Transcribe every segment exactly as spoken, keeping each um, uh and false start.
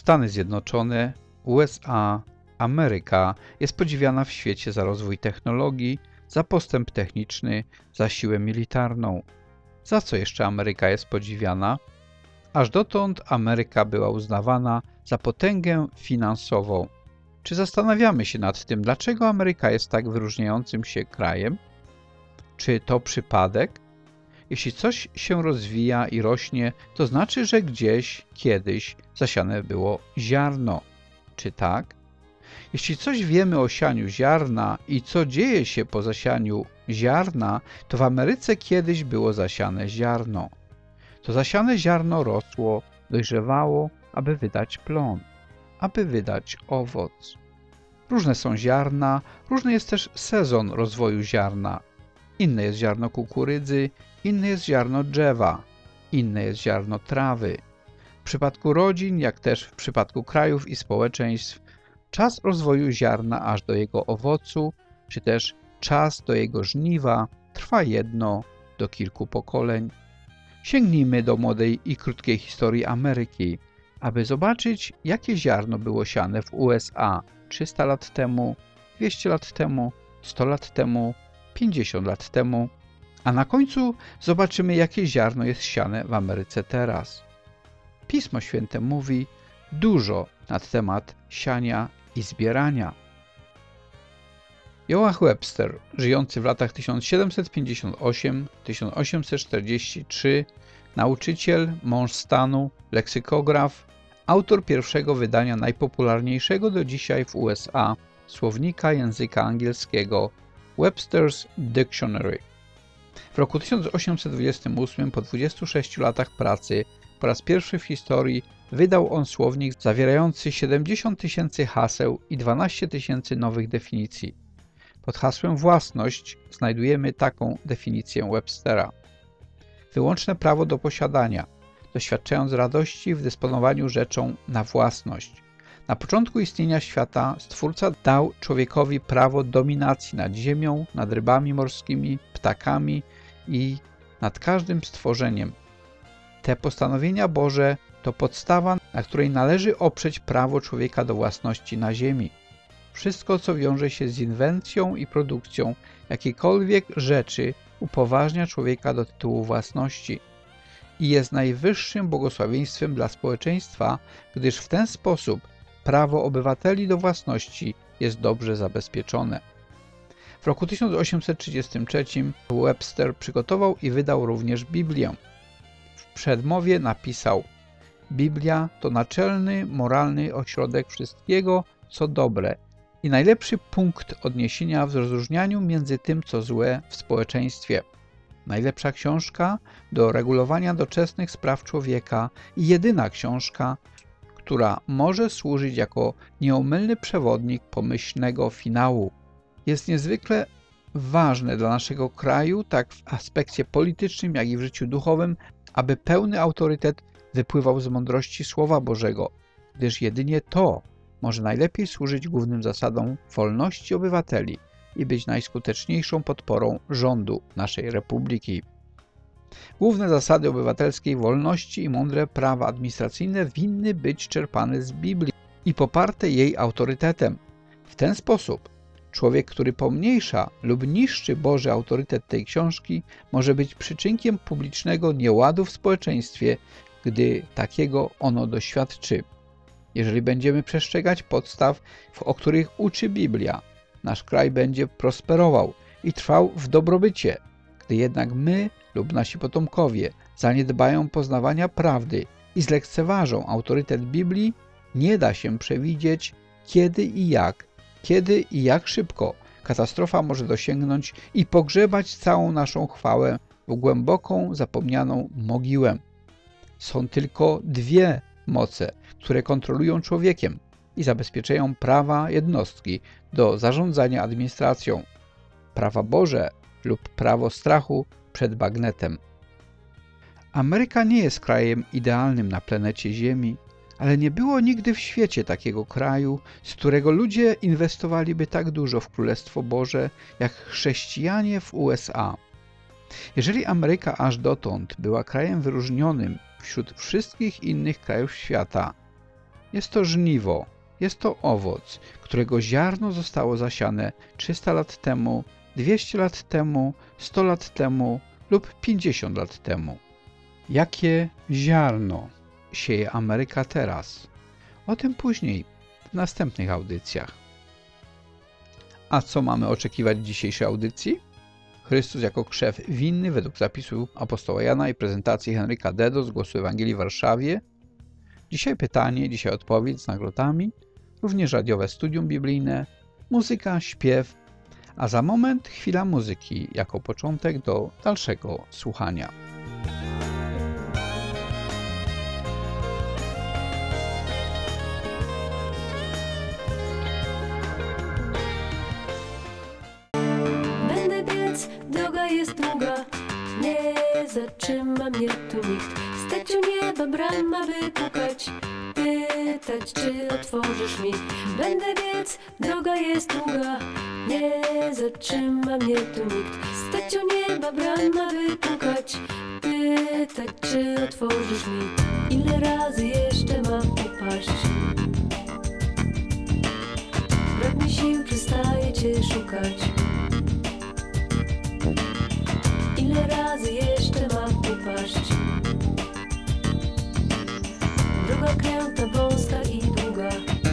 Stany Zjednoczone, U S A, Ameryka jest podziwiana w świecie za rozwój technologii, za postęp techniczny, za siłę militarną. Za co jeszcze Ameryka jest podziwiana? Aż dotąd Ameryka była uznawana za potęgę finansową. Czy zastanawiamy się nad tym, dlaczego Ameryka jest tak wyróżniającym się krajem? Czy to przypadek? Jeśli coś się rozwija i rośnie, to znaczy, że gdzieś, kiedyś zasiane było ziarno. Czy tak? Jeśli coś wiemy o sianiu ziarna i co dzieje się po zasianiu ziarna, to w Ameryce kiedyś było zasiane ziarno. To zasiane ziarno rosło, dojrzewało, aby wydać plon, aby wydać owoc. Różne są ziarna, różny jest też sezon rozwoju ziarna. Inne jest ziarno kukurydzy, inne jest ziarno drzewa, inne jest ziarno trawy. W przypadku rodzin, jak też w przypadku krajów i społeczeństw, czas rozwoju ziarna aż do jego owocu, czy też czas do jego żniwa trwa jedno do kilku pokoleń. Sięgnijmy do młodej i krótkiej historii Ameryki, aby zobaczyć, jakie ziarno było siane w U S A trzysta lat temu, dwieście lat temu, sto lat temu, pięćdziesiąt lat temu, a na końcu zobaczymy, jakie ziarno jest siane w Ameryce teraz. Pismo Święte mówi dużo na temat siania i zbierania. Joach Webster, żyjący w latach tysiąc siedemset pięćdziesiąt osiem do tysiąc osiemset czterdzieści trzy, nauczyciel, mąż stanu, leksykograf, autor pierwszego wydania najpopularniejszego do dzisiaj w U S A słownika języka angielskiego Webster's Dictionary. W roku tysiąc osiemset dwudziestym ósmym, po dwudziestu sześciu latach pracy, po raz pierwszy w historii wydał on słownik zawierający siedemdziesiąt tysięcy haseł i dwanaście tysięcy nowych definicji. Pod hasłem własność znajdujemy taką definicję Webstera. Wyłączne prawo do posiadania, doświadczając radości w dysponowaniu rzeczą na własność. Na początku istnienia świata Stwórca dał człowiekowi prawo dominacji nad ziemią, nad rybami morskimi, ptakami i nad każdym stworzeniem. Te postanowienia Boże to podstawa, na której należy oprzeć prawo człowieka do własności na ziemi. Wszystko, co wiąże się z inwencją i produkcją jakiejkolwiek rzeczy, upoważnia człowieka do tytułu własności i jest najwyższym błogosławieństwem dla społeczeństwa, gdyż w ten sposób prawo obywateli do własności jest dobrze zabezpieczone. W roku tysiąc osiemset trzydziestym trzecim Webster przygotował i wydał również Biblię. W przedmowie napisał: Biblia to naczelny, moralny ośrodek wszystkiego, co dobre i najlepszy punkt odniesienia w rozróżnianiu między tym, co złe w społeczeństwie. Najlepsza książka do regulowania doczesnych spraw człowieka i jedyna książka, która może służyć jako nieomylny przewodnik pomyślnego finału. Jest niezwykle ważne dla naszego kraju, tak w aspekcie politycznym, jak i w życiu duchowym, aby pełny autorytet wypływał z mądrości Słowa Bożego, gdyż jedynie to może najlepiej służyć głównym zasadom wolności obywateli i być najskuteczniejszą podporą rządu naszej republiki. Główne zasady obywatelskiej wolności i mądre prawa administracyjne winny być czerpane z Biblii i poparte jej autorytetem. W ten sposób człowiek, który pomniejsza lub niszczy Boży autorytet tej książki, może być przyczynkiem publicznego nieładu w społeczeństwie, gdy takiego ono doświadczy. Jeżeli będziemy przestrzegać podstaw, o których uczy Biblia, nasz kraj będzie prosperował i trwał w dobrobycie. Gdy jednak my lub nasi potomkowie zaniedbają poznawania prawdy i zlekceważą autorytet Biblii, nie da się przewidzieć, kiedy i jak, kiedy i jak szybko katastrofa może dosięgnąć i pogrzebać całą naszą chwałę w głęboką, zapomnianą mogiłę. Są tylko dwie moce, które kontrolują człowiekiem i zabezpieczają prawa jednostki do zarządzania administracją. Prawa Boże lub prawo strachu przed bagnetem. Ameryka nie jest krajem idealnym na planecie Ziemi, ale nie było nigdy w świecie takiego kraju, z którego ludzie inwestowaliby tak dużo w Królestwo Boże, jak chrześcijanie w U S A. Jeżeli Ameryka aż dotąd była krajem wyróżnionym wśród wszystkich innych krajów świata, Jest to żniwo, jest to owoc, którego ziarno zostało zasiane trzysta lat temu, dwieście lat temu, sto lat temu lub pięćdziesiąt lat temu. Jakie ziarno sieje Ameryka teraz? O tym później, w następnych audycjach. A co mamy oczekiwać w dzisiejszej audycji? Chrystus jako krzew winny według zapisu apostoła Jana i prezentacji Henryka Dedo z Głosu Ewangelii w Warszawie. Dzisiaj pytanie, dzisiaj odpowiedź z nagrodami, również radiowe studium biblijne, muzyka, śpiew, a za moment chwila muzyki jako początek do dalszego słuchania. Będę biec, droga jest długa, nie zatrzyma mnie tu nikt. Stać u nieba brama wykukać, pytać czy otworzysz mi. Będę biec, droga jest długa, nie zatrzyma mnie tu nikt. Stać u nieba brama wykukać, pytać czy otworzysz mi. Ile razy jeszcze mam upaść? Brak mi sił, przestaję cię szukać. Ile razy jeszcze mam upaść? Droga kręta, wąska i długa.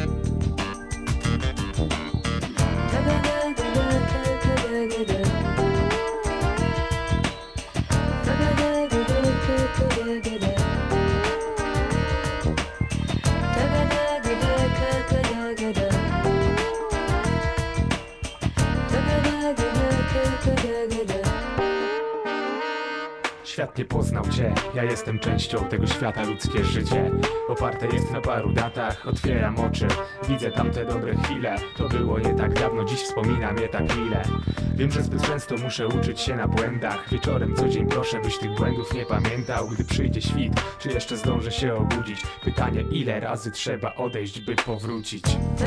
Świat nie poznał cię, ja jestem częścią tego świata, ludzkie życie oparte jest na paru datach, otwieram oczy, widzę tamte dobre chwile. To było nie tak dawno, dziś wspominam je tak mile. Wiem, że zbyt często muszę uczyć się na błędach. Wieczorem co dzień proszę, byś tych błędów nie pamiętał. Gdy przyjdzie świt, czy jeszcze zdążę się obudzić? Pytanie, ile razy trzeba odejść, by powrócić?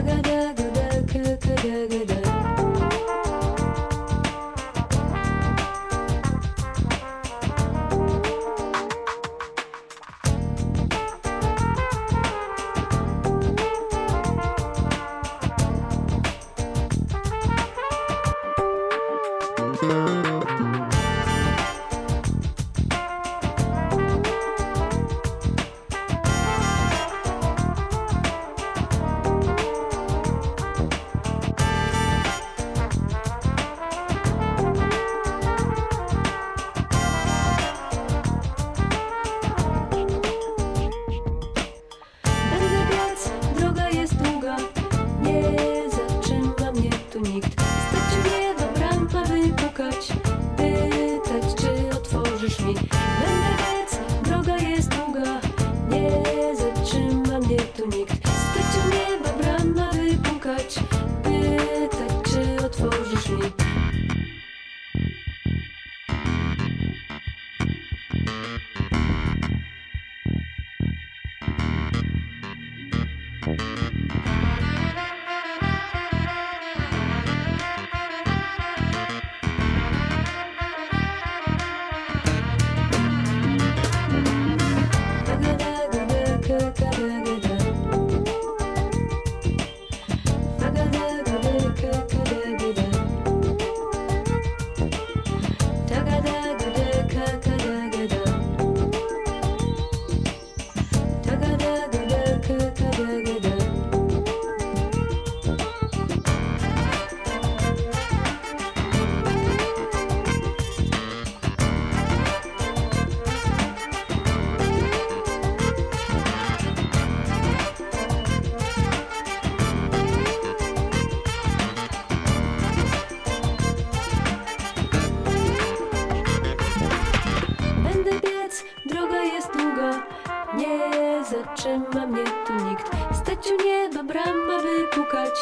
zatrzyma mnie tu nikt. Stać u nieba brama wykukać,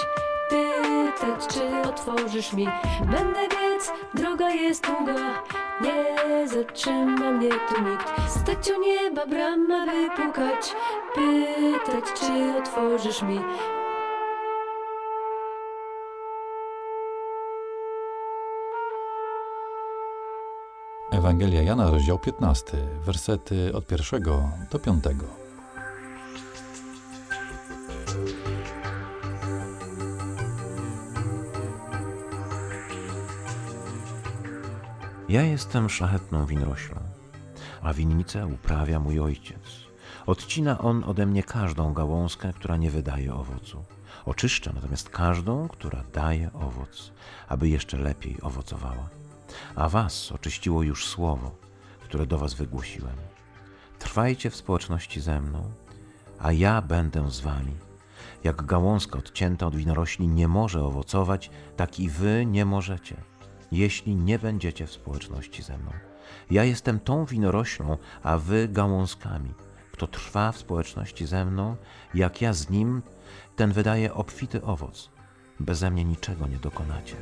pytać czy otworzysz mi. Będę biec, droga jest długa, nie zatrzyma mnie tu nikt. Stać u nieba brama wypukać, pytać czy otworzysz mi. Ewangelia Jana, rozdział piętnasty, wersety od pierwszego do piątego. Ja jestem szlachetną winoroślą, a winnicę uprawia mój ojciec. Odcina on ode mnie każdą gałązkę, która nie wydaje owocu. Oczyszcza natomiast każdą, która daje owoc, aby jeszcze lepiej owocowała. A was oczyściło już słowo, które do was wygłosiłem. Trwajcie w społeczności ze mną, a ja będę z wami. Jak gałązka odcięta od winorośli nie może owocować, tak i wy nie możecie, jeśli nie będziecie w społeczności ze mną. Ja jestem tą winoroślą, a wy gałązkami. Kto trwa w społeczności ze mną, jak ja z nim, ten wydaje obfity owoc. Beze mnie niczego nie dokonacie.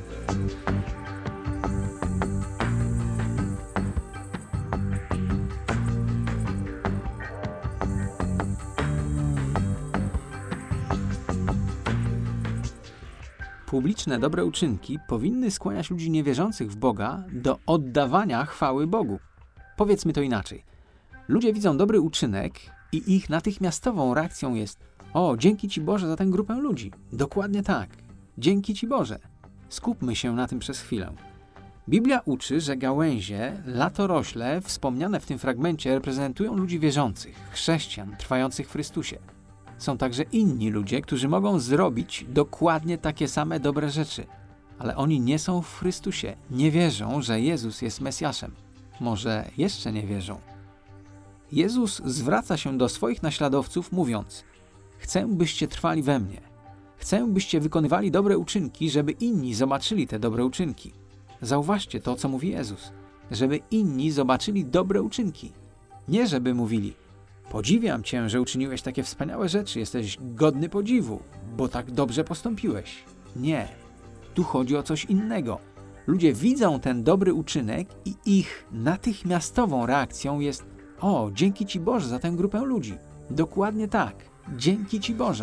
Publiczne dobre uczynki powinny skłaniać ludzi niewierzących w Boga do oddawania chwały Bogu. Powiedzmy to inaczej. Ludzie widzą dobry uczynek i ich natychmiastową reakcją jest: o, dzięki Ci Boże za tę grupę ludzi. Dokładnie tak. Dzięki Ci Boże. Skupmy się na tym przez chwilę. Biblia uczy, że gałęzie, latorośle, wspomniane w tym fragmencie, reprezentują ludzi wierzących, chrześcijan, trwających w Chrystusie. Są także inni ludzie, którzy mogą zrobić dokładnie takie same dobre rzeczy, ale oni nie są w Chrystusie, nie wierzą, że Jezus jest Mesjaszem. Może jeszcze nie wierzą. Jezus zwraca się do swoich naśladowców, mówiąc: chcę, byście trwali we mnie. Chcę, byście wykonywali dobre uczynki, żeby inni zobaczyli te dobre uczynki. Zauważcie to, co mówi Jezus. Żeby inni zobaczyli dobre uczynki. Nie żeby mówili: podziwiam Cię, że uczyniłeś takie wspaniałe rzeczy, jesteś godny podziwu, bo tak dobrze postąpiłeś. Nie. Tu chodzi o coś innego. Ludzie widzą ten dobry uczynek i ich natychmiastową reakcją jest: o, dzięki Ci Boże za tę grupę ludzi. Dokładnie tak. Dzięki Ci Boże.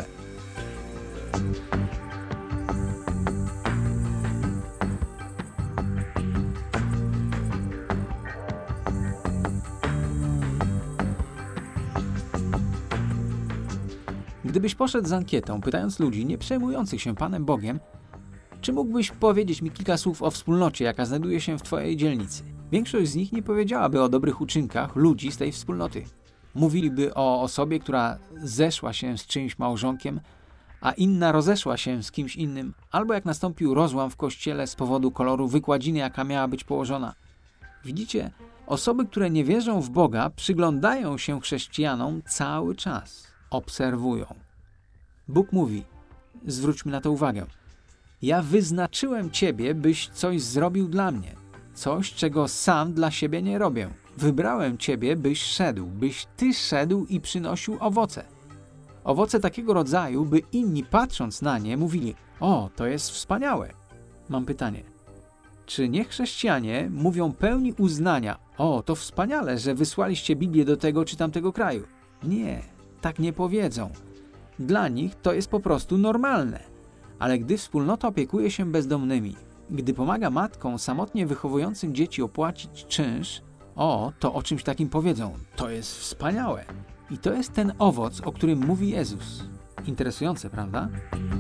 Gdybyś poszedł z ankietą, pytając ludzi nie przejmujących się Panem Bogiem, czy mógłbyś powiedzieć mi kilka słów o wspólnocie, jaka znajduje się w Twojej dzielnicy? Większość z nich nie powiedziałaby o dobrych uczynkach ludzi z tej wspólnoty. Mówiliby o osobie, która zeszła się z czyimś małżonkiem, a inna rozeszła się z kimś innym, albo jak nastąpił rozłam w kościele z powodu koloru wykładziny, jaka miała być położona. Widzicie, osoby, które nie wierzą w Boga, przyglądają się chrześcijanom cały czas. Obserwują. Bóg mówi, zwróćmy na to uwagę: ja wyznaczyłem Ciebie, byś coś zrobił dla mnie. Coś, czego sam dla siebie nie robię. Wybrałem Ciebie, byś szedł, byś Ty szedł i przynosił owoce. Owoce takiego rodzaju, by inni, patrząc na nie, mówili: o, to jest wspaniałe. Mam pytanie. Czy niechrześcijanie mówią pełni uznania: o, to wspaniale, że wysłaliście Biblię do tego czy tamtego kraju? Nie, tak nie powiedzą. Dla nich to jest po prostu normalne. Ale gdy wspólnota opiekuje się bezdomnymi, gdy pomaga matkom samotnie wychowującym dzieci opłacić czynsz, o, to o czymś takim powiedzą: to jest wspaniałe. I to jest ten owoc, o którym mówi Jezus. Interesujące, prawda?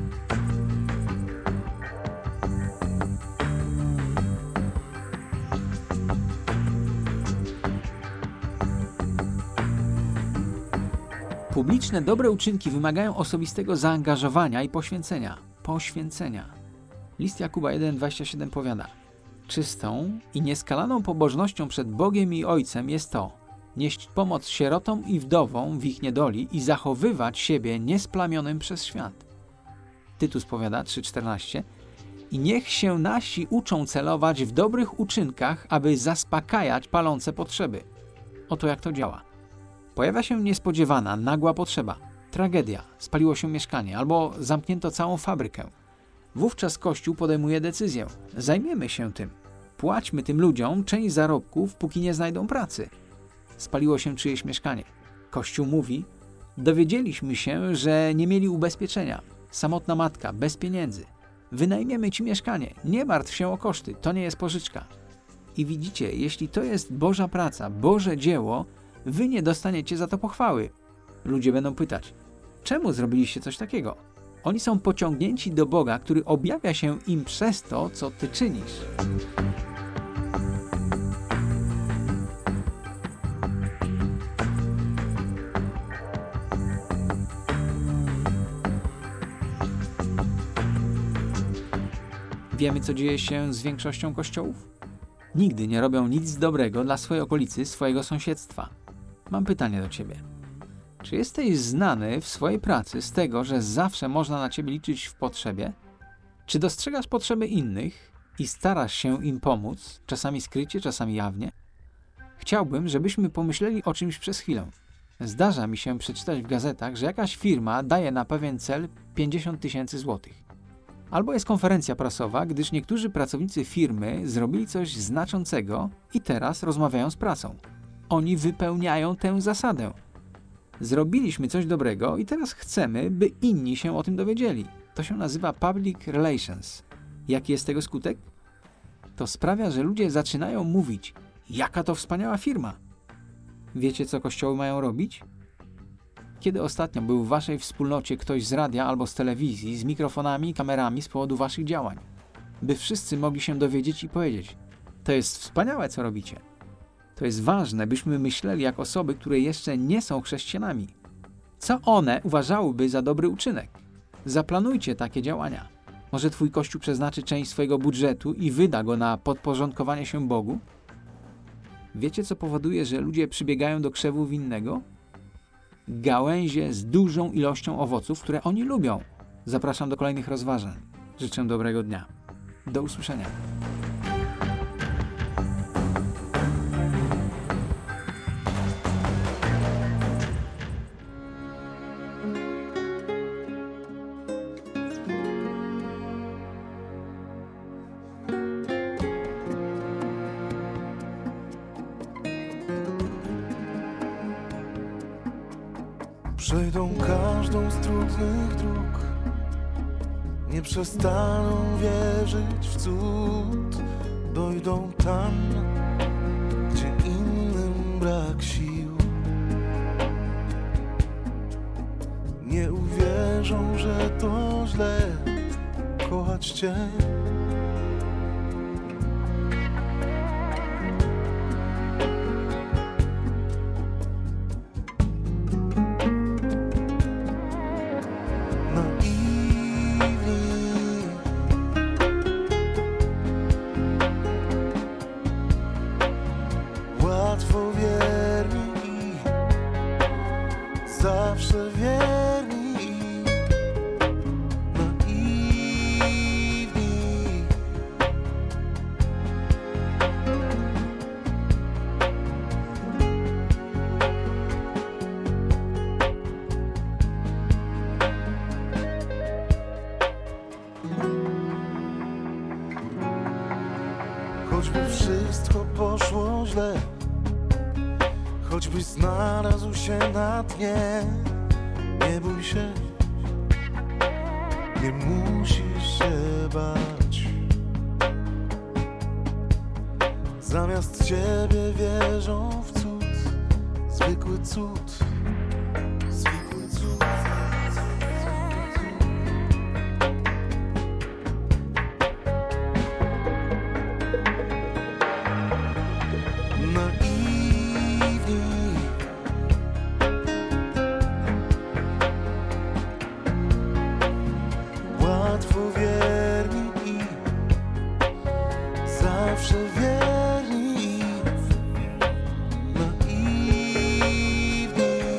Publiczne dobre uczynki wymagają osobistego zaangażowania i poświęcenia. Poświęcenia. List Jakuba jeden, dwadzieścia siedem powiada: czystą i nieskalaną pobożnością przed Bogiem i Ojcem jest to: nieść pomoc sierotom i wdowom w ich niedoli i zachowywać siebie niesplamionym przez świat. Tytus powiada trzy czternaście: i niech się nasi uczą celować w dobrych uczynkach, aby zaspokajać palące potrzeby. Oto jak to działa. Pojawia się niespodziewana, nagła potrzeba. Tragedia. Spaliło się mieszkanie albo zamknięto całą fabrykę. Wówczas Kościół podejmuje decyzję. Zajmiemy się tym. Płaćmy tym ludziom część zarobków, póki nie znajdą pracy. Spaliło się czyjeś mieszkanie. Kościół mówi: dowiedzieliśmy się, że nie mieli ubezpieczenia. Samotna matka, bez pieniędzy. Wynajmiemy ci mieszkanie. Nie martw się o koszty. To nie jest pożyczka. I widzicie, jeśli to jest Boża praca, Boże dzieło, wy nie dostaniecie za to pochwały. Ludzie będą pytać: czemu zrobiliście coś takiego? Oni są pociągnięci do Boga, który objawia się im przez to, co ty czynisz. Wiemy, co dzieje się z większością kościołów? Nigdy nie robią nic dobrego dla swojej okolicy, swojego sąsiedztwa. Mam pytanie do ciebie. Czy jesteś znany w swojej pracy z tego, że zawsze można na ciebie liczyć w potrzebie? Czy dostrzegasz potrzeby innych i starasz się im pomóc, czasami skrycie, czasami jawnie? Chciałbym, żebyśmy pomyśleli o czymś przez chwilę. Zdarza mi się przeczytać w gazetach, że jakaś firma daje na pewien cel pięćdziesiąt tysięcy złotych. Albo jest konferencja prasowa, gdyż niektórzy pracownicy firmy zrobili coś znaczącego i teraz rozmawiają z prasą. Oni wypełniają tę zasadę. Zrobiliśmy coś dobrego i teraz chcemy, by inni się o tym dowiedzieli. To się nazywa public relations. Jaki jest tego skutek? To sprawia, że ludzie zaczynają mówić, jaka to wspaniała firma. Wiecie, co kościoły mają robić? Kiedy ostatnio był w waszej wspólnocie ktoś z radia albo z telewizji z mikrofonami i kamerami z powodu waszych działań? By wszyscy mogli się dowiedzieć i powiedzieć, to jest wspaniałe, co robicie. To jest ważne, byśmy myśleli jak osoby, które jeszcze nie są chrześcijanami. Co one uważałyby za dobry uczynek? Zaplanujcie takie działania. Może twój kościół przeznaczy część swojego budżetu i wyda go na podporządkowanie się Bogu? Wiecie, co powoduje, że ludzie przybiegają do krzewu winnego? Gałęzie z dużą ilością owoców, które oni lubią. Zapraszam do kolejnych rozważań. Życzę dobrego dnia. Do usłyszenia. Przejdą każdą z trudnych dróg, nie przestaną wierzyć w cud. Dojdą tam, gdzie innym brak sił. Nie uwierzą, że to źle kochać Cię. Zawsze wierni, naiwni. Choćby wszystko poszło źle, choćbyś znalazł się na dnie, nie bój się, nie musisz się bać. Zamiast Ciebie wierzą w cud, zwykły cud, zwykły cud. Łatwo wierni i zawsze wierni, naiwni.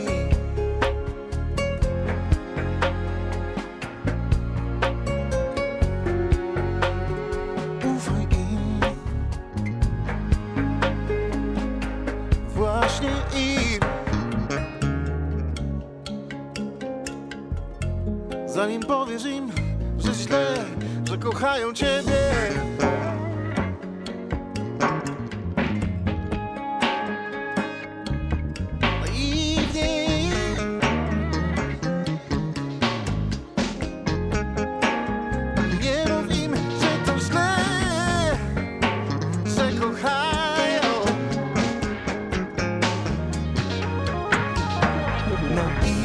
Ufaj im, właśnie im. Zanim powiesz im, że źle, że kochają Ciebie. Naiwni. Nie mów im, że to źle, że kochają. Naiwni.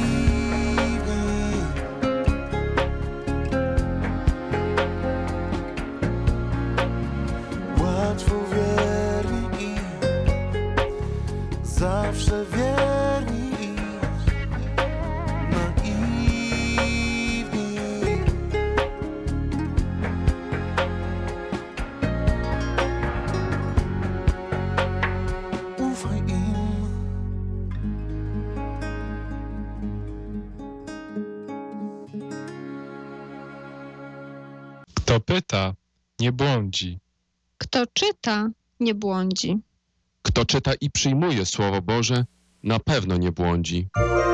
Kto pyta, nie błądzi. Kto czyta, nie błądzi. Kto czyta i przyjmuje Słowo Boże, na pewno nie błądzi.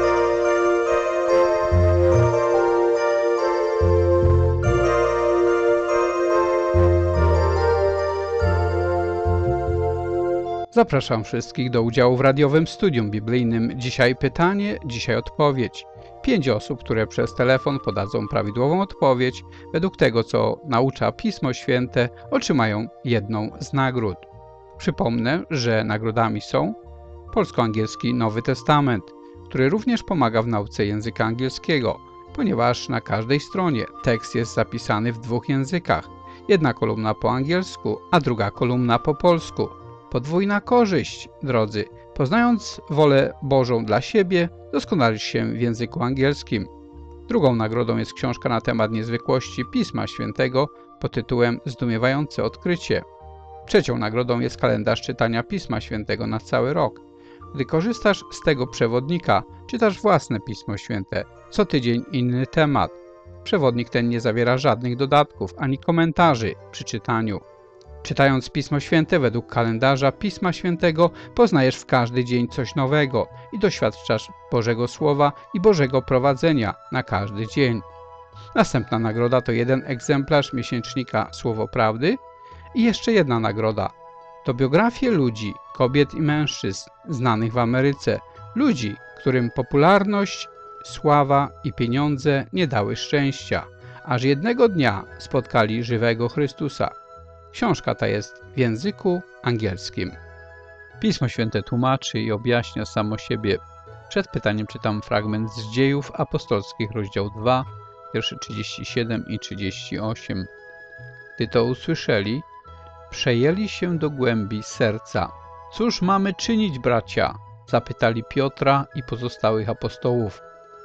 Zapraszam wszystkich do udziału w radiowym studium biblijnym. Dzisiaj pytanie, dzisiaj odpowiedź. Pięć osób, które przez telefon podadzą prawidłową odpowiedź według tego, co naucza Pismo Święte, otrzymają jedną z nagród. Przypomnę, że nagrodami są polsko-angielski Nowy Testament, który również pomaga w nauce języka angielskiego, ponieważ na każdej stronie tekst jest zapisany w dwóch językach. Jedna kolumna po angielsku, a druga kolumna po polsku. Podwójna korzyść, drodzy. Poznając wolę Bożą dla siebie, doskonalisz się w języku angielskim. Drugą nagrodą jest książka na temat niezwykłości Pisma Świętego pod tytułem Zdumiewające odkrycie. Trzecią nagrodą jest kalendarz czytania Pisma Świętego na cały rok. Gdy korzystasz z tego przewodnika, czytasz własne Pismo Święte. Co tydzień inny temat. Przewodnik ten nie zawiera żadnych dodatków ani komentarzy przy czytaniu. Czytając Pismo Święte według kalendarza Pisma Świętego, poznajesz w każdy dzień coś nowego i doświadczasz Bożego Słowa i Bożego prowadzenia na każdy dzień. Następna nagroda to jeden egzemplarz miesięcznika Słowo Prawdy i jeszcze jedna nagroda. To biografie ludzi, kobiet i mężczyzn znanych w Ameryce, ludzi, którym popularność, sława i pieniądze nie dały szczęścia, aż jednego dnia spotkali żywego Chrystusa. Książka ta jest w języku angielskim. Pismo Święte tłumaczy i objaśnia samo siebie. Przed pytaniem czytam fragment z Dziejów Apostolskich, rozdział dwa, wiersze trzydzieści siedem i trzydzieści osiem. Gdy to usłyszeli, przejęli się do głębi serca. Cóż mamy czynić, bracia? Zapytali Piotra i pozostałych apostołów.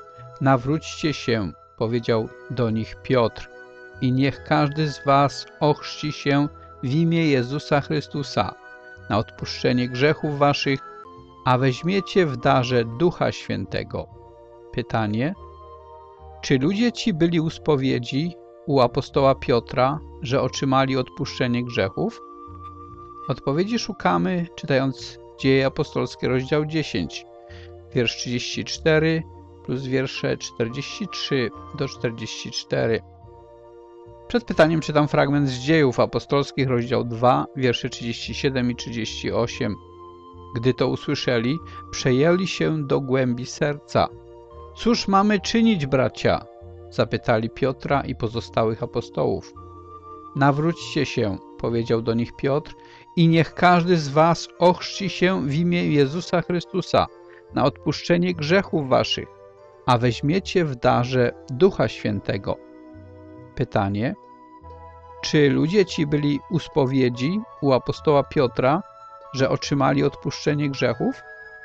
Nawróćcie się, powiedział do nich Piotr, i niech każdy z was ochrzci się w imię Jezusa Chrystusa na odpuszczenie grzechów waszych, a weźmiecie w darze Ducha Świętego. Pytanie: czy ludzie ci byli u spowiedzi u apostoła Piotra, że otrzymali odpuszczenie grzechów? Odpowiedzi szukamy, czytając Dzieje Apostolskie, rozdział dziesięć, wiersz trzydzieści cztery plus wiersze czterdzieści trzy do czterdziestu czterech. Przed pytaniem czytam fragment z Dziejów Apostolskich, rozdział dwa, wiersze trzydzieści siedem i trzydzieści osiem. Gdy to usłyszeli, przejęli się do głębi serca. Cóż mamy czynić, bracia? Zapytali Piotra i pozostałych apostołów. Nawróćcie się, powiedział do nich Piotr, i niech każdy z was ochrzci się w imię Jezusa Chrystusa na odpuszczenie grzechów waszych, a weźmiecie w darze Ducha Świętego. Pytanie: czy ludzie ci byli u spowiedzi u apostoła Piotra, że otrzymali odpuszczenie grzechów?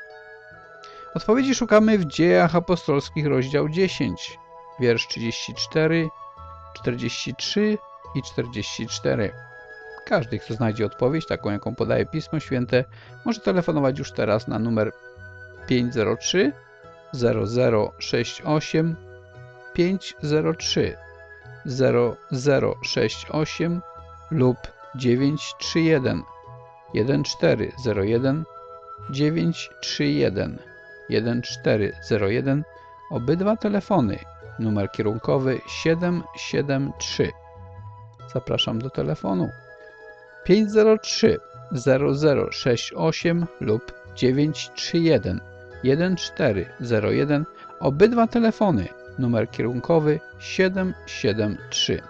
Odpowiedzi szukamy w Dziejach Apostolskich, rozdział dziesięć, wiersz trzydzieści cztery, czterdzieści trzy i czterdzieści cztery. Każdy, kto znajdzie odpowiedź, taką jaką podaje Pismo Święte, może telefonować już teraz na numer pięć zero trzy zero zero sześć osiem pięć zero trzy zero zero sześć osiem lub dziewięć trzy jeden jeden cztery zero jeden dziewięć trzy jeden jeden cztery zero jeden. Obydwa telefony. Numer kierunkowy siedem siedem trzy. Zapraszam do telefonu pięć zero trzy zero zero sześć osiem lub dziewięć trzy jeden jeden cztery zero jeden. Obydwa telefony. Numer kierunkowy siedem siedem trzy.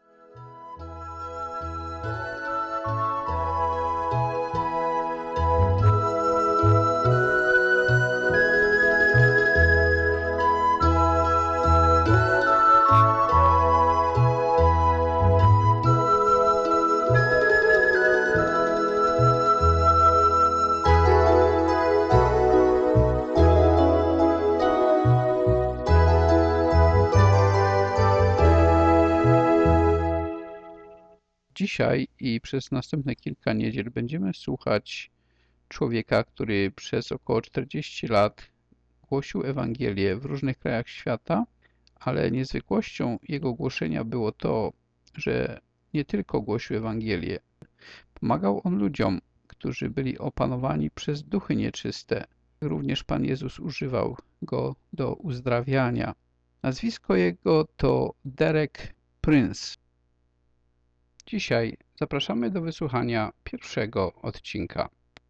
Dzisiaj i przez następne kilka niedziel będziemy słuchać człowieka, który przez około czterdzieści lat głosił Ewangelię w różnych krajach świata, ale niezwykłością jego głoszenia było to, że nie tylko głosił Ewangelię. Pomagał on ludziom, którzy byli opanowani przez duchy nieczyste. Również Pan Jezus używał go do uzdrawiania. Nazwisko jego to Derek Prince. Dzisiaj zapraszamy do wysłuchania pierwszego odcinka.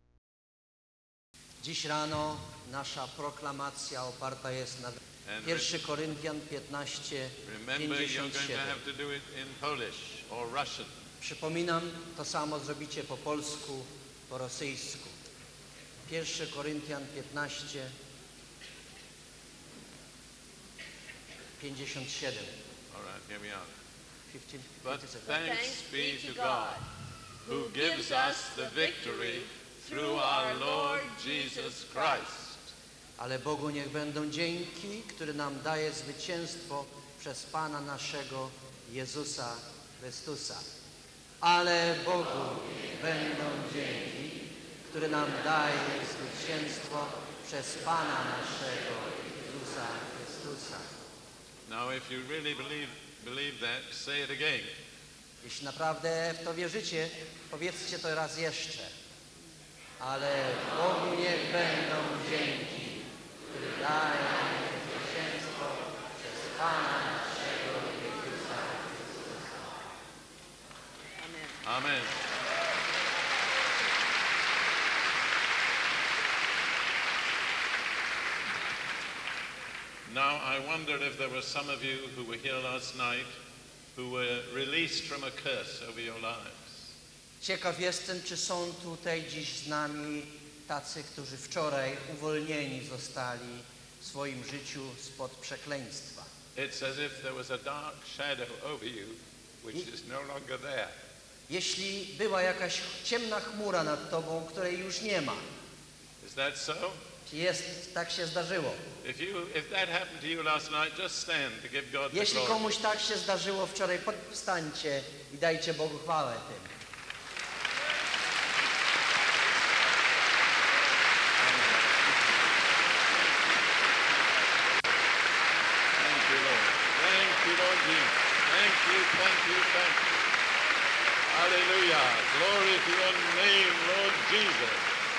Dziś rano nasza proklamacja oparta jest na pierwszy Koryntian piętnaście, pięćdziesiąt siedem. Przypominam, to samo zrobicie po polsku, po rosyjsku. pierwszy Koryntian piętnaście, pięćdziesiąt siedem. All right, here we are. fifteen, But fifty-seven. thanks be to God, who gives us the victory through our Lord Jesus Christ. Ale Bogu niech będą dzięki, który nam daje zwycięstwo przez Pana naszego Jezusa Chrystusa. Ale Bogu będą dzięki, który nam daje zwycięstwo przez Pana naszego Jezusa Chrystusa. Now if you really believe, believe that, say it again. Jeśli naprawdę w to wierzycie, powiedzcie to raz jeszcze. Ale Bogu niech będą dzięki, który daje nam zwycięstwo przez Pana naszego Jezusa Chrystusa. Amen. Amen. Now I wondered if there were some of you who were here last night who were released from a curse over your lives. Ciekaw jestem, czy są tutaj dziś z nami tacy, którzy wczoraj uwolnieni zostali w swoim życiu spod przekleństwa. It's as if there was a dark shadow over you which is no longer there. Jeśli była jakaś ciemna chmura nad tobą, której już nie ma. Is that so? Czy jest, tak się zdarzyło? If you if that happened to you last night, just stand to give God the Jeśli glory. komuś tak się zdarzyło wczoraj, powstańcie i dajcie Bogu chwałę tym. Thank you, Lord. Thank you, Lord Jesus. Thank you, thank you, thank you. Hallelujah. Glory to your name, Lord Jesus.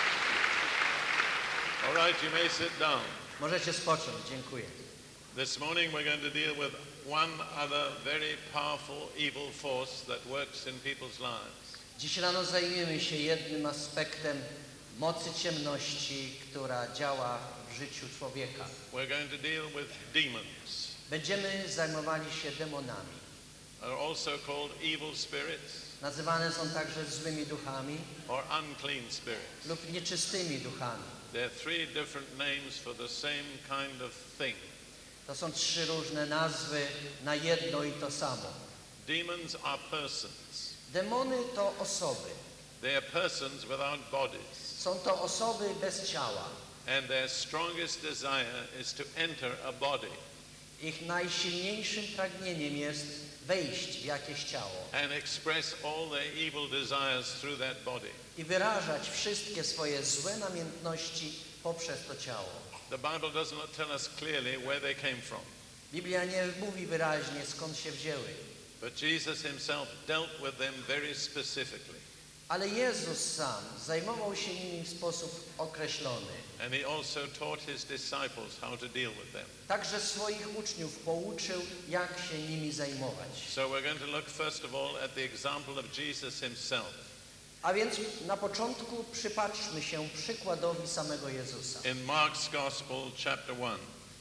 All right, you may sit down. Możecie spocząć, dziękuję. This morning we're going to deal with one other very powerful evil force that works in people's lives. Dziś rano zajmiemy się jednym aspektem mocy ciemności, która działa w życiu człowieka. We're going to deal with demons. Będziemy zajmowali się demonami. Are also called evil spirits Nazywane są także złymi duchami or unclean spirits. lub nieczystymi duchami. There are three different names for the same kind of thing. To są trzy różne nazwy na jedno i to samo. Demons are persons. Demony to osoby. They are persons without bodies. Są to osoby bez ciała. And their strongest desire is to enter a body Ich najsilniejszym pragnieniem jest wejść w jakieś ciało and express all their evil desires through that body. i wyrażać wszystkie swoje złe namiętności poprzez to ciało. The Bible does not tell us clearly where they came from, Biblia nie mówi wyraźnie, skąd się wzięły. but Jesus himself dealt with them very specifically. Ale Jezus sam zajmował się nimi w sposób określony. And he also taught his disciples how to deal with them. Także swoich uczniów pouczył, jak się nimi zajmować. So we're going to look first of all at the example of Jesus himself. A więc na początku przypatrzmy się przykładowi samego Jezusa. In Mark's Gospel, chapter one,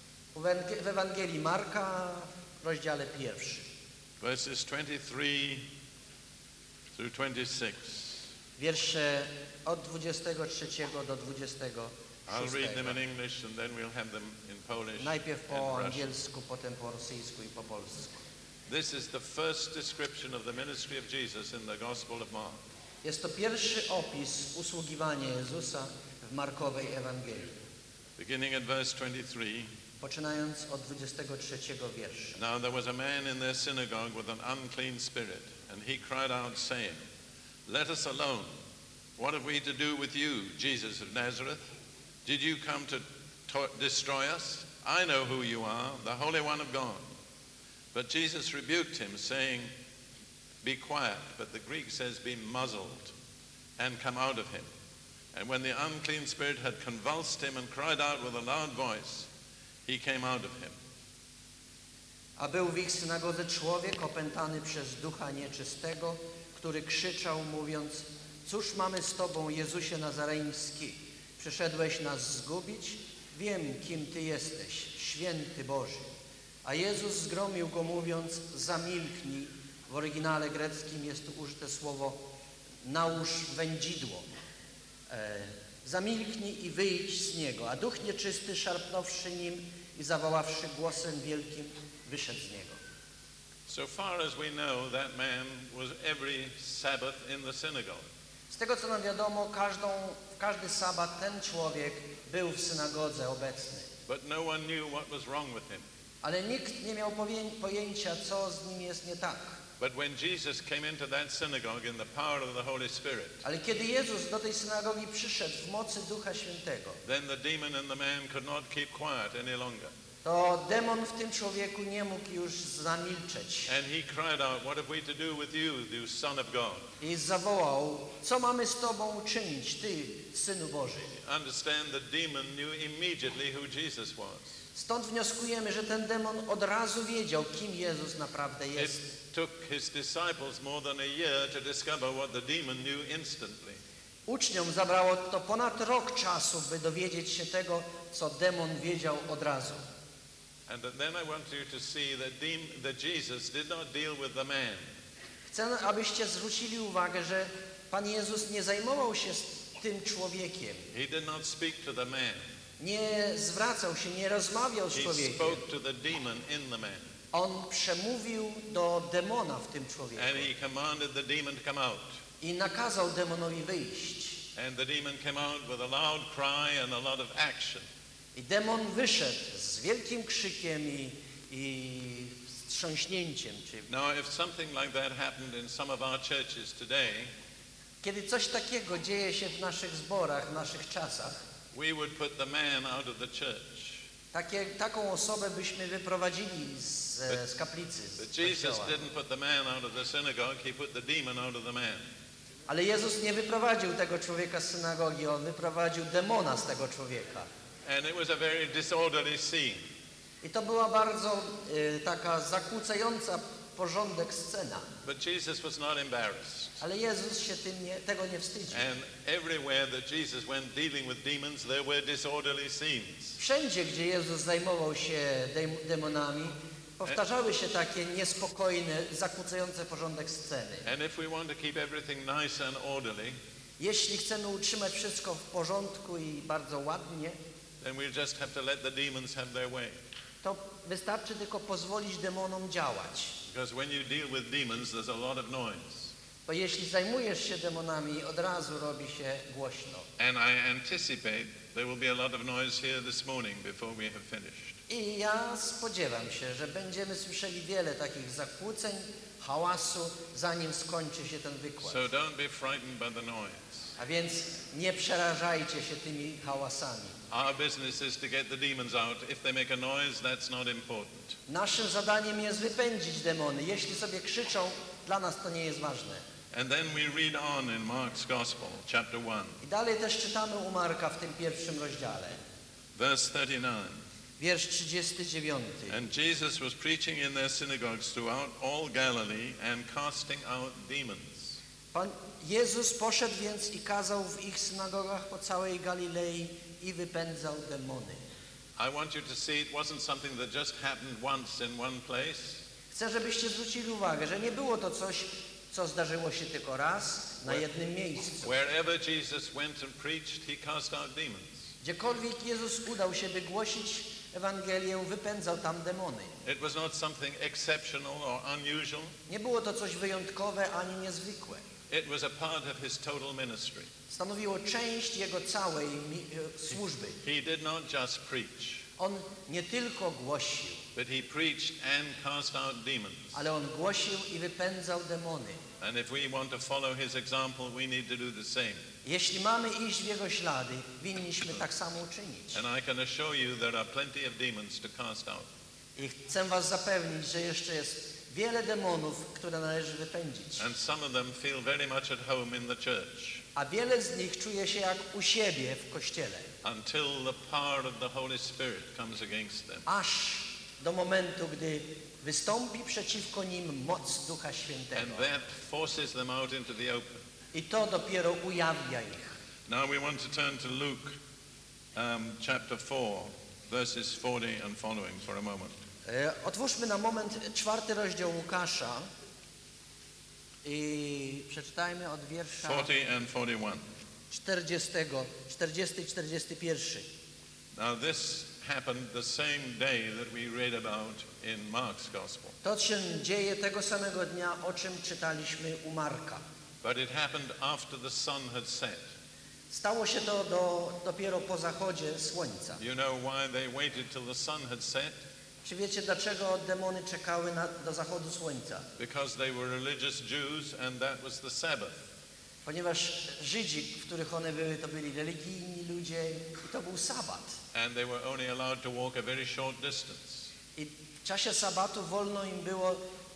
W Ewangelii Marka, w rozdziale pierwszym, verses twenty-three through twenty-six. wiersze od dwudziestego trzeciego do dwudziestego I'll read them szóstego. in English and then we'll have them in Polish Najpierw po and Russian. angielsku, potem po rosyjsku i po polsku. This is the first description of the ministry of Jesus in the Gospel of Mark. Jest to pierwszy opis usługiwania Jezusa w Markowej Ewangelii. Beginning at verse twenty-three. Poczynając od dwudziestego trzeciego wiersza. Now there was a man in their synagogue with an unclean spirit, and he cried out, saying, Let us alone. What have we to do with you, Jesus of Nazareth? Did you come to to- destroy us? I know who you are, the Holy One of God. But Jesus rebuked him, saying, be quiet, but the Greek says be muzzled and come out of him. And when the unclean spirit had convulsed him and cried out with a loud voice, he came out of him. A był w ich synagodze człowiek opętany przez ducha nieczystego, który krzyczał, mówiąc: cóż mamy z Tobą, Jezusie Nazareński? Przyszedłeś nas zgubić? Wiem, kim Ty jesteś, święty Boży. A Jezus zgromił go, mówiąc: zamilknij. W oryginale greckim jest tu użyte słowo nałóż wędzidło. E, zamilknij i wyjdź z niego. A duch nieczysty, szarpnąwszy nim i zawoławszy głosem wielkim, wyszedł z niego. So far as we know, that man was every Sabbath in the synagogue. Z tego, co nam wiadomo, każdą, w każdy sabat ten człowiek był w synagodze obecny. But no one knew what was wrong with him. Ale nikt nie miał pojęcia, co z nim jest nie tak. But when Jesus came into that synagogue in the power of the Holy Spirit, Ale kiedy Jezus do tej synagogi przyszedł w mocy Ducha Świętego, then the demon in the man could not keep quiet any longer. to demon w tym człowieku nie mógł już zamilczeć. And he cried out, what have we to do with you, you Son of God? I zawołał: co mamy z Tobą uczynić, Ty, Synu Boży? Understand, the demon knew immediately who Jesus was. Stąd wnioskujemy, że ten demon od razu wiedział, kim Jezus naprawdę jest. It took his disciples more than a year to discover what the demon knew instantly. Uczniom zabrało to ponad rok czasu, by dowiedzieć się tego, co demon wiedział od razu. And then I want you to see that, dem- that Jesus did not deal with the man. Chcę, abyście zwrócili uwagę, że Pan Jezus nie zajmował się z tym człowiekiem. He did not speak to the man. Nie zwracał się, nie rozmawiał z He człowiekiem. spoke to the demon in the man. On przemówił do demona w tym człowieku And he commanded the demon to come out. i nakazał demonowi wyjść. And the demon came out with a loud cry and a lot of action. I demon wyszedł z wielkim krzykiem i, i wstrząśnięciem. Czy... Now, if something like that happened in some of our churches today, Kiedy coś takiego dzieje się w naszych zborach, w naszych czasach, we would put the man out of the church. takie, taką osobę byśmy wyprowadzili z, z kaplicy, z But Jesus kościoła. didn't put the man out of the synagogue, he put the demon out of the man. Ale Jezus nie wyprowadził tego człowieka z synagogi, On wyprowadził demona z tego człowieka. And it was a very disorderly scene. I to była bardzo y, taka zakłócająca porządek scena. But Jesus was not embarrassed. Ale Jezus się tym nie, tego nie wstydził. And everywhere that Jesus went dealing with demons, there were disorderly scenes. Wszędzie, gdzie Jezus zajmował się dem- demonami, powtarzały się takie niespokojne, zakłócające porządek sceny. And if we want to keep everything nice and orderly, Jeśli chcemy utrzymać wszystko w porządku i bardzo ładnie, then we just have to let the demons have their way. to wystarczy tylko pozwolić demonom działać. Because when you deal with demons, there's a lot of noise. Bo jeśli zajmujesz się demonami, od razu robi się głośno. And I anticipate there will be a lot of noise here this morning before we have finished. I ja spodziewam się, że będziemy słyszeli wiele takich zakłóceń, hałasu, zanim skończy się ten wykład. So don't be frightened by the noise. A więc nie przerażajcie się tymi hałasami. Our business is to get the demons out. If they make a noise, that's not important. Naszym zadaniem jest wypędzić demony. Jeśli sobie krzyczą, dla nas to nie jest ważne. And then we read on in Mark's Gospel, chapter one, I dalej też czytamy u Marka w tym pierwszym rozdziale. verse thirty-nine. Wiersz trzydziesty dziewiąty. And Jesus was preaching in their synagogues throughout all Galilee and casting out demons. Pan Jezus poszedł więc i kazał w ich synagogach po całej Galilei i wypędzał demony. I want you to see it wasn't something that just happened once in one place. Chcę, żebyście zwrócili uwagę, że nie było to coś, co zdarzyło się tylko raz na jednym miejscu. Wherever Jesus went and preached, he cast out demons. Gdziekolwiek Jezus udał się, by głosić Ewangelię, wypędzał tam demony. It was not something exceptional or unusual. Nie było to coś wyjątkowe ani niezwykłe. It was a part of his total ministry. Stanowiło część Jego całej mi- służby. He did not just preach, On nie tylko głosił, but he preached and cast out demons. ale On głosił i wypędzał demony. And if we want to follow his example, we need to do the same. Jeśli mamy iść w Jego ślady, winniśmy tak samo uczynić. And I can assure you there are plenty of demons to cast out. I chcę was zapewnić, że jeszcze jest wiele demonów, które należy wypędzić. And some of them feel very much at home in the church. A wiele z nich czuje się jak u siebie w Kościele. Until the power of the Holy Spirit comes against them. Aż do momentu, gdy wystąpi przeciwko nim moc Ducha Świętego. And that forces them out into the open. I to dopiero ujawnia ich. Now we want to turn to Luke um, chapter four, verses forty and following for a moment. E, otwórzmy na moment czwarty rozdział Łukasza i przeczytajmy od wiersza forty and forty-one. czterdziestego, czterdziesty i czterdziesty pierwszy. Now this happened the same day that we read about in Mark's Gospel. To się dzieje tego samego dnia, o czym czytaliśmy u Marka. But it happened after the sun had set. Stało się to do, dopiero po zachodzie słońca. You know why they waited till the sun had set? Czy wiecie, dlaczego demony czekały na, do zachodu słońca? Because they were religious Jews and that was the Sabbath. Ponieważ Żydzi, w których one były, to byli religijni ludzie i to był sabat. And they were only allowed to walk a very short distance. I w czasie sabatu wolno im było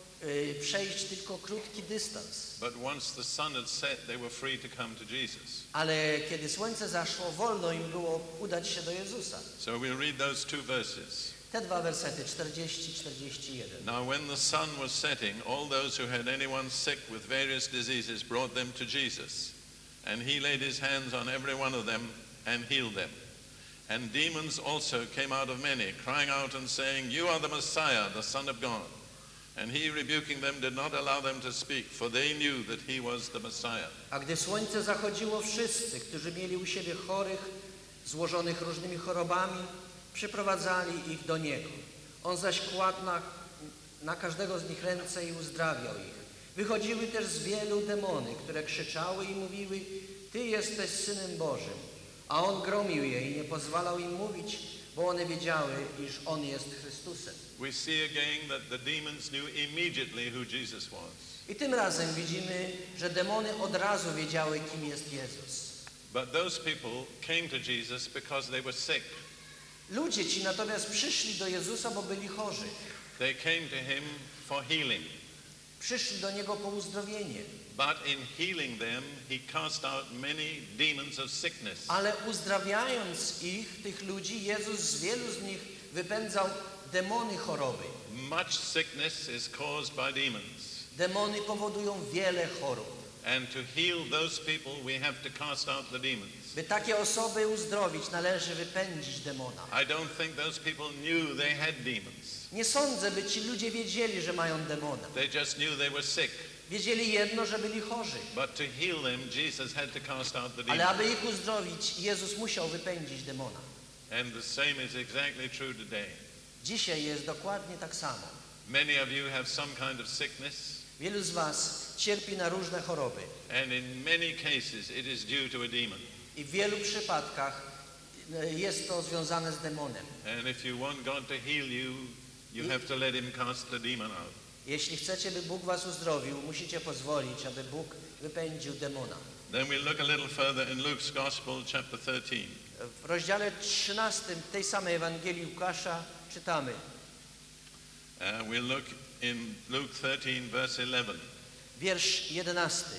y, przejść tylko krótki dystans. But once the sun had set, they were free to come to Jesus. Ale kiedy słońce zaszło, wolno im było udać się do Jezusa. So we'll read those two verses. Te dwa wersety, czterdziesty i czterdziesty jeden. Now when the sun was setting, all those who had anyone sick with various diseases brought them to Jesus. And he laid his hands on every one of them and healed them. And demons also came out of many, crying out and saying, "You are the Messiah, the Son of God." And he, rebuking them, did not allow them to speak, for they knew that he was the Messiah. A gdy słońce zachodziło, wszyscy, którzy mieli u siebie chorych, złożonych różnymi chorobami, przyprowadzali ich do Niego. On zaś kładł na, na każdego z nich ręce i uzdrawiał ich. Wychodziły też z wielu demony, które krzyczały i mówiły: Ty jesteś Synem Bożym. A On gromił je i nie pozwalał im mówić, bo one wiedziały, iż On jest Chrystusem. We see again that the demons knew immediately who Jesus was. I tym razem widzimy, że demony od razu wiedziały, kim jest Jezus. But those people came to Jesus because they were sick. Ludzie ci natomiast przyszli do Jezusa, bo byli chorzy. They came to him for healing. Przyszli do Niego po uzdrowienie. But in healing them, he cast out many demons of sickness. Ale uzdrawiając ich, tych ludzi, Jezus z wielu z nich wypędzał demony choroby. Much sickness is caused by demons. Demony powodują wiele chorób. And to heal those people, we have to cast out the demons. By takie osoby uzdrowić, należy wypędzić demona. I don't think those people knew they had demons. Nie sądzę, by ci ludzie wiedzieli, że mają demona. They just knew they were sick. Wiedzieli jedno, że byli chorzy. But to heal them, Jesus had to cast out the demons. Ale aby ich uzdrowić, Jezus musiał wypędzić demona. And the same is exactly true today. Dzisiaj jest dokładnie tak samo. Many of you have some kind of sickness. Wielu z was cierpi na różne choroby. And in many cases it is due to a demon. I w wielu przypadkach jest to związane z demonem. And if you want God to heal you, you have to let him cast the demon out. Jeśli chcecie, by Bóg was uzdrowił, musicie pozwolić, aby Bóg wypędził demona. Then we'll look a little further in Luke's Gospel, chapter thirteen. W rozdziale trzynastym tej samej Ewangelii Łukasza czytamy. Uh, we'll look in Luke thirteen, verse eleven. Wiersz jedenasty.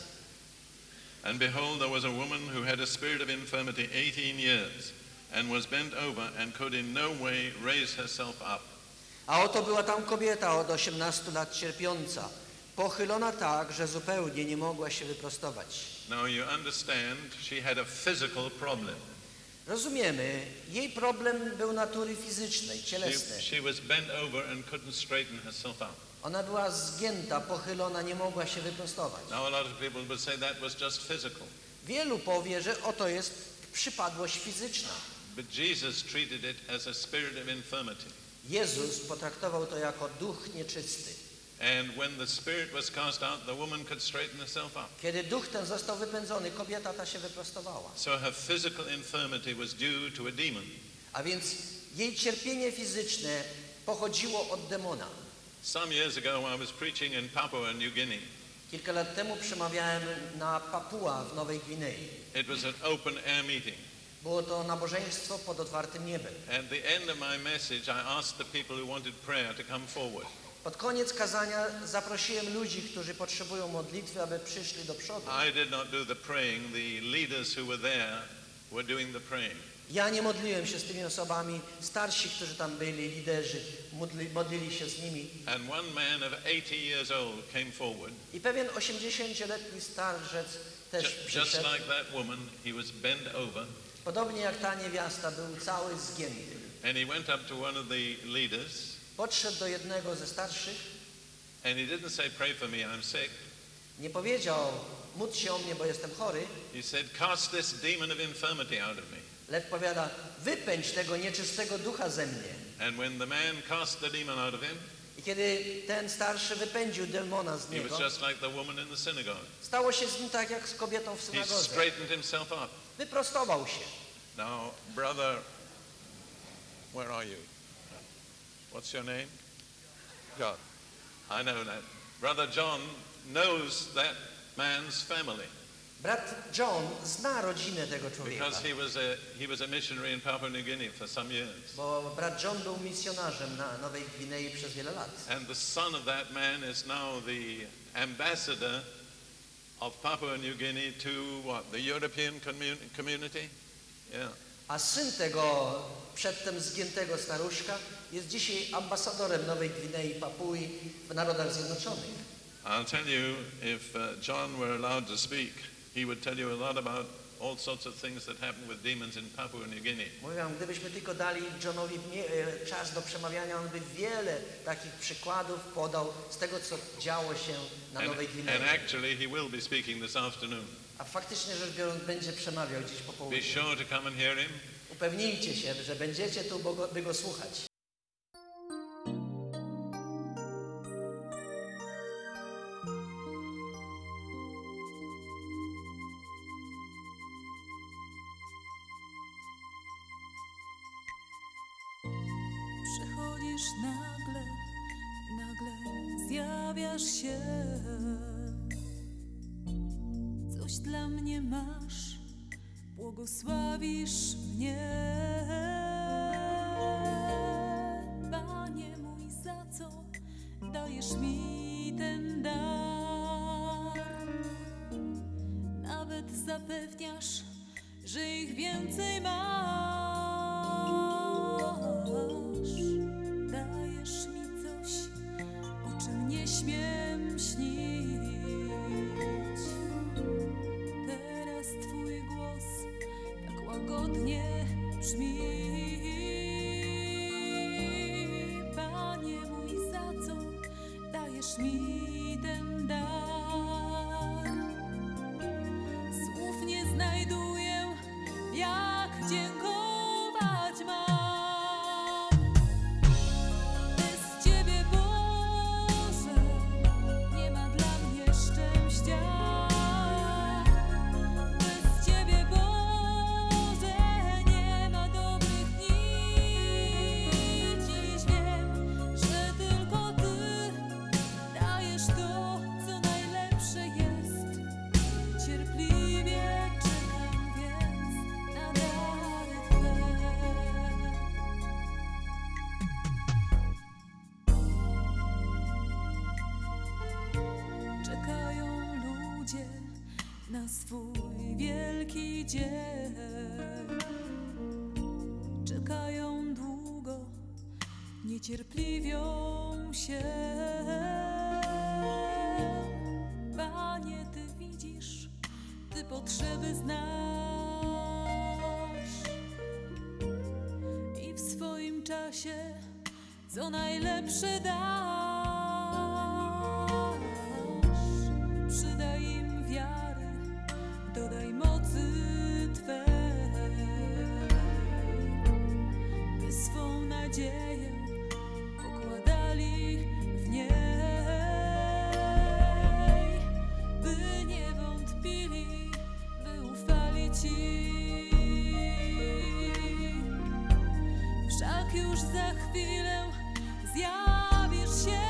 And behold, there was a woman who had a spirit of infirmity eighteen years, and was bent over, and could in no way raise herself up. A oto była tam kobieta od osiemnastu lat cierpiąca, pochylona tak, że zupełnie nie mogła się wyprostować. Now you understand, she had a physical problem. Rozumiemy, jej problem był natury fizycznej, cielesnej. She, she was bent over and couldn't straighten herself up. Ona była zgięta, pochylona, nie mogła się wyprostować. Now a lot of people would say that was just physical. Wielu powie, że oto jest przypadłość fizyczna. But Jesus treated it as a spirit of infirmity. Jezus potraktował to jako duch nieczysty. And when the spirit was cast out, the woman could straighten herself up. Kiedy duch ten został wypędzony, kobieta ta się wyprostowała. So her physical infirmity was due to a demon. A więc jej cierpienie fizyczne pochodziło od demona. Some years ago I was preaching in Papua New Guinea. Kilka lat temu przemawiałem na Papua w Nowej Gwinei. It was an open air meeting. Było to nabożeństwo pod otwartym niebem. At the end of my message, I asked the people who wanted prayer to come forward. Pod koniec kazania zaprosiłem ludzi, którzy potrzebują modlitwy, aby przyszli do przodu. I did not do the praying. The leaders who were there were doing the praying. Ja nie modliłem się z tymi osobami, starsi, którzy tam byli, liderzy, modli, modlili się z nimi. And one man of eighty years old came forward. I pewien osiemdziesięcioletni starzec też Just, just przyszedł. like that woman, he was bent over. Podobnie jak ta niewiasta, był cały zgięty. And he went up to one of the leaders. Podszedł do jednego ze starszych. And he didn't say, pray for me, I'm sick. Nie powiedział, módl się o mnie, bo jestem chory. He said, cast this demon of infirmity out of me. Lecz powiada, wypędź tego nieczystego ducha ze mnie. And when the man cast the demon out of him, I kiedy ten starszy wypędził demona z he niego, was just like the woman in the synagogue. stało się z nim tak jak z kobietą w He synagodze. straightened himself up. Wyprostował się. Now, brother, where are you? What's your name? John. I know that. Brother John knows that man's family. Brat John zna rodzinę tego człowieka, Because he was a he was a missionary in Papua New Guinea for some years. bo brat John był misjonarzem na Nowej Gwinei przez wiele lat. And the son of that man is now the ambassador of Papua New Guinea to what? The European commun- community? Yeah. A syn tego przedtem zgiętego staruszka jest dzisiaj ambasadorem Nowej Gwinei i Papui w Narodach Zjednoczonych. I'll tell you, if uh, John were allowed to speak, he would tell you a lot about all sorts of things that happen with demons in Papua New Guinea. Mówię wam, gdybyśmy tylko dali Johnowi mie- e, czas do przemawiania, on by wiele takich przykładów podał z tego, co działo się na And, Nowej Gwinei. and actually, he will be speaking this afternoon. A faktycznie rzecz biorąc będzie przemawiał dziś po Be południu. sure to come and hear him. Upewnijcie się, że będziecie tu, bo go, by go słuchać. Przychodzisz nagle, nagle zjawiasz się. Coś dla mnie masz, błogosławisz mnie. Panie mój, za co dajesz mi ten dar? Nawet zapewniasz, że ich więcej masz. Dajesz mi coś, o czym nie śmiem śnić. Teraz Twój głos tak łagodnie brzmi. Panie mój, za co dajesz mi ten dar? Słów nie znajduję, jak dziękować mam. Bez Ciebie, Boże, nie ma dla mnie szczęścia. Bez Ciebie, Boże, nie ma dobrych dni. Dziś wiem, że tylko Ty dajesz to, co najlepsze jest. Cierpliwie czekam więc na dary Twe. Czekają ludzie na swój wielki dzień. Czekają długo, niecierpliwią się. Panie, Ty widzisz, Ty potrzeby znasz i w swoim czasie co najlepsze dasz. Przydaj im wiary, dodaj mocy Twej, by swą nadzieję pokładali w niej, by nie wątpili, by ufali Ci. Wszak już za chwilę zjawisz się.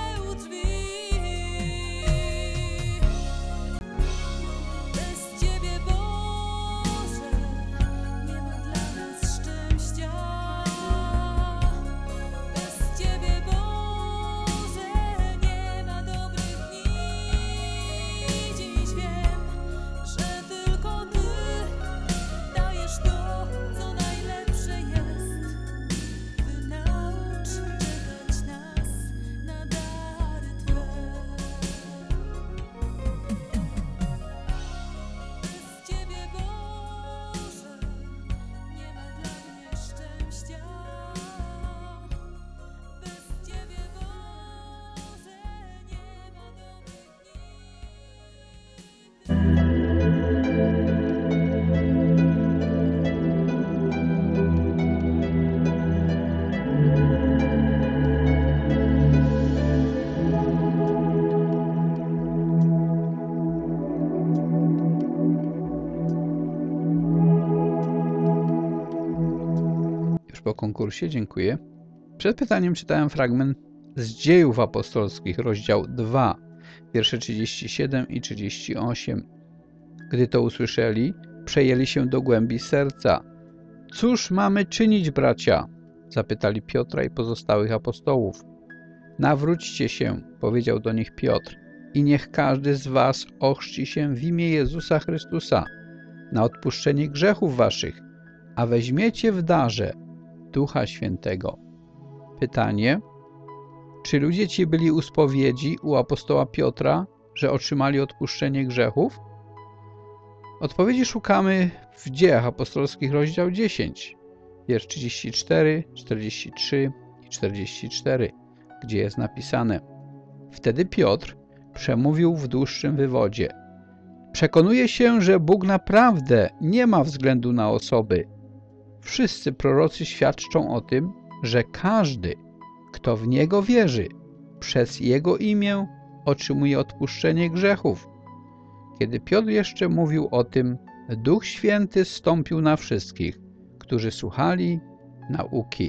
po konkursie, dziękuję. Przed pytaniem czytałem fragment z Dziejów Apostolskich, rozdział dwa, wiersze trzydzieści siedem i trzydzieści osiem. Gdy to usłyszeli, przejęli się do głębi serca. Cóż mamy czynić, bracia? Zapytali Piotra i pozostałych apostołów. Nawróćcie się, powiedział do nich Piotr, i niech każdy z was ochrzci się w imię Jezusa Chrystusa na odpuszczenie grzechów waszych, a weźmiecie w darze Ducha Świętego. Pytanie: czy ludzie ci byli u spowiedzi u apostoła Piotra, że otrzymali odpuszczenie grzechów? Odpowiedzi szukamy w Dziejach Apostolskich, rozdział dziesięć, wiersz trzydzieści cztery, czterdzieści trzy i czterdzieści cztery, gdzie jest napisane: Wtedy Piotr przemówił w dłuższym wywodzie. Przekonuje się, że Bóg naprawdę nie ma względu na osoby. Wszyscy prorocy świadczą o tym, że każdy, kto w Niego wierzy, przez Jego imię otrzymuje odpuszczenie grzechów. Kiedy Piotr jeszcze mówił o tym, Duch Święty zstąpił na wszystkich, którzy słuchali nauki.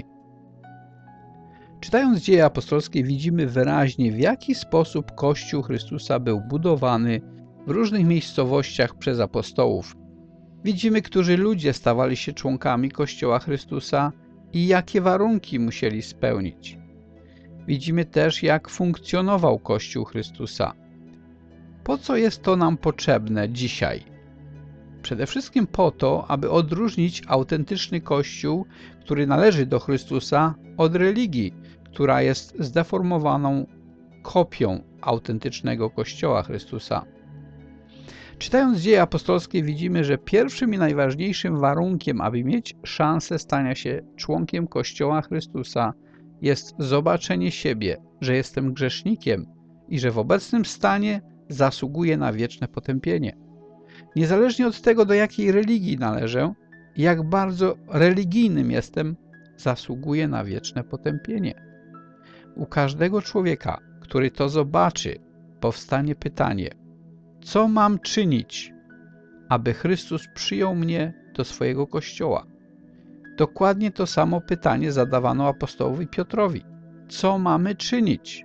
Czytając Dzieje Apostolskie, widzimy wyraźnie, w jaki sposób Kościół Chrystusa był budowany w różnych miejscowościach przez apostołów. Widzimy, którzy ludzie stawali się członkami Kościoła Chrystusa i jakie warunki musieli spełnić. Widzimy też, jak funkcjonował Kościół Chrystusa. Po co jest to nam potrzebne dzisiaj? Przede wszystkim po to, aby odróżnić autentyczny Kościół, który należy do Chrystusa, od religii, która jest zdeformowaną kopią autentycznego Kościoła Chrystusa. Czytając Dzieje Apostolskie, widzimy, że pierwszym i najważniejszym warunkiem, aby mieć szansę stania się członkiem Kościoła Chrystusa, jest zobaczenie siebie, że jestem grzesznikiem i że w obecnym stanie zasługuję na wieczne potępienie. Niezależnie od tego, do jakiej religii należę, jak bardzo religijnym jestem, zasługuję na wieczne potępienie. U każdego człowieka, który to zobaczy, powstanie pytanie: co mam czynić, aby Chrystus przyjął mnie do swojego Kościoła? Dokładnie to samo pytanie zadawano apostołowi Piotrowi. Co mamy czynić?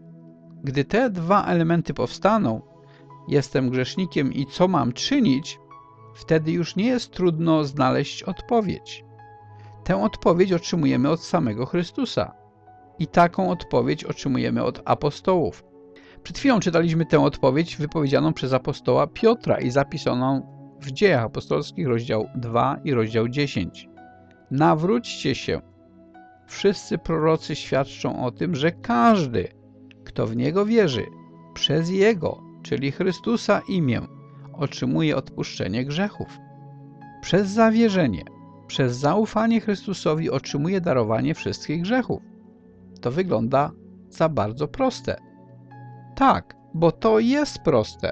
Gdy te dwa elementy powstaną, jestem grzesznikiem i co mam czynić, wtedy już nie jest trudno znaleźć odpowiedź. Tę odpowiedź otrzymujemy od samego Chrystusa i taką odpowiedź otrzymujemy od apostołów. Przed chwilą czytaliśmy tę odpowiedź wypowiedzianą przez apostoła Piotra i zapisaną w Dziejach Apostolskich, rozdział dwa i rozdział dziesięć. Nawróćcie się. Wszyscy prorocy świadczą o tym, że każdy, kto w Niego wierzy, przez Jego, czyli Chrystusa imię, otrzymuje odpuszczenie grzechów. Przez zawierzenie, przez zaufanie Chrystusowi otrzymuje darowanie wszystkich grzechów. To wygląda za bardzo proste. Tak, bo to jest proste.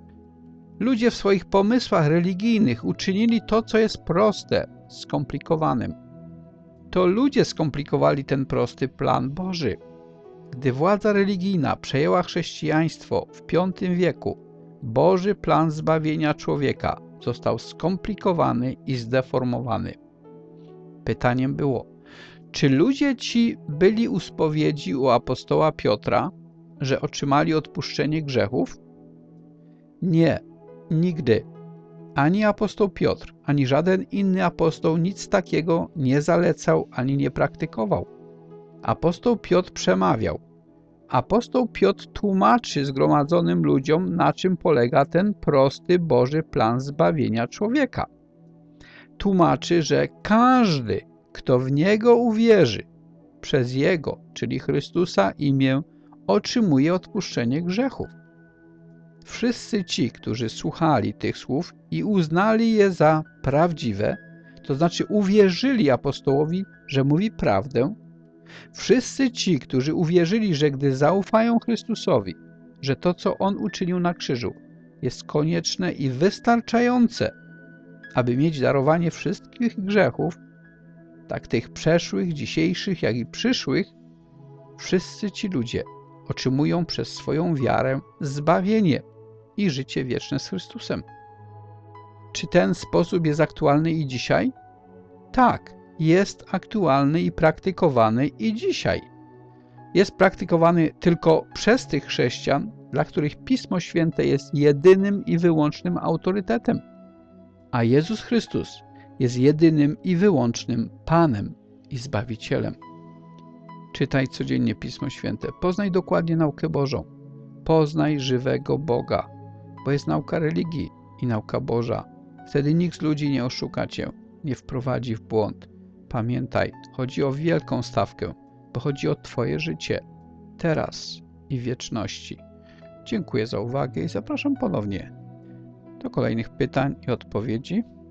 Ludzie w swoich pomysłach religijnych uczynili to, co jest proste, skomplikowanym. To ludzie skomplikowali ten prosty plan Boży. Gdy władza religijna przejęła chrześcijaństwo w piątym wieku, Boży plan zbawienia człowieka został skomplikowany i zdeformowany. Pytaniem było, czy ludzie ci byli u spowiedzi u apostoła Piotra, że otrzymali odpuszczenie grzechów? Nie, nigdy. Ani apostoł Piotr, ani żaden inny apostoł nic takiego nie zalecał ani nie praktykował. Apostoł Piotr przemawiał. Apostoł Piotr tłumaczy zgromadzonym ludziom, na czym polega ten prosty Boży plan zbawienia człowieka. Tłumaczy, że każdy, kto w Niego uwierzy, przez Jego, czyli Chrystusa imię, otrzymuje odpuszczenie grzechów. Wszyscy ci, którzy słuchali tych słów i uznali je za prawdziwe, to znaczy uwierzyli apostołowi, że mówi prawdę, wszyscy ci, którzy uwierzyli, że gdy zaufają Chrystusowi, że to, co On uczynił na krzyżu, jest konieczne i wystarczające, aby mieć darowanie wszystkich grzechów, tak tych przeszłych, dzisiejszych, jak i przyszłych, wszyscy ci ludzie otrzymują przez swoją wiarę zbawienie i życie wieczne z Chrystusem. Czy ten sposób jest aktualny i dzisiaj? Tak, jest aktualny i praktykowany i dzisiaj. Jest praktykowany tylko przez tych chrześcijan, dla których Pismo Święte jest jedynym i wyłącznym autorytetem, a Jezus Chrystus jest jedynym i wyłącznym Panem i Zbawicielem. Czytaj codziennie Pismo Święte, poznaj dokładnie naukę Bożą, poznaj żywego Boga, bo jest nauka religii i nauka Boża. Wtedy nikt z ludzi nie oszuka cię, nie wprowadzi w błąd. Pamiętaj, chodzi o wielką stawkę, bo chodzi o twoje życie, teraz i w wieczności. Dziękuję za uwagę i zapraszam ponownie do kolejnych pytań i odpowiedzi.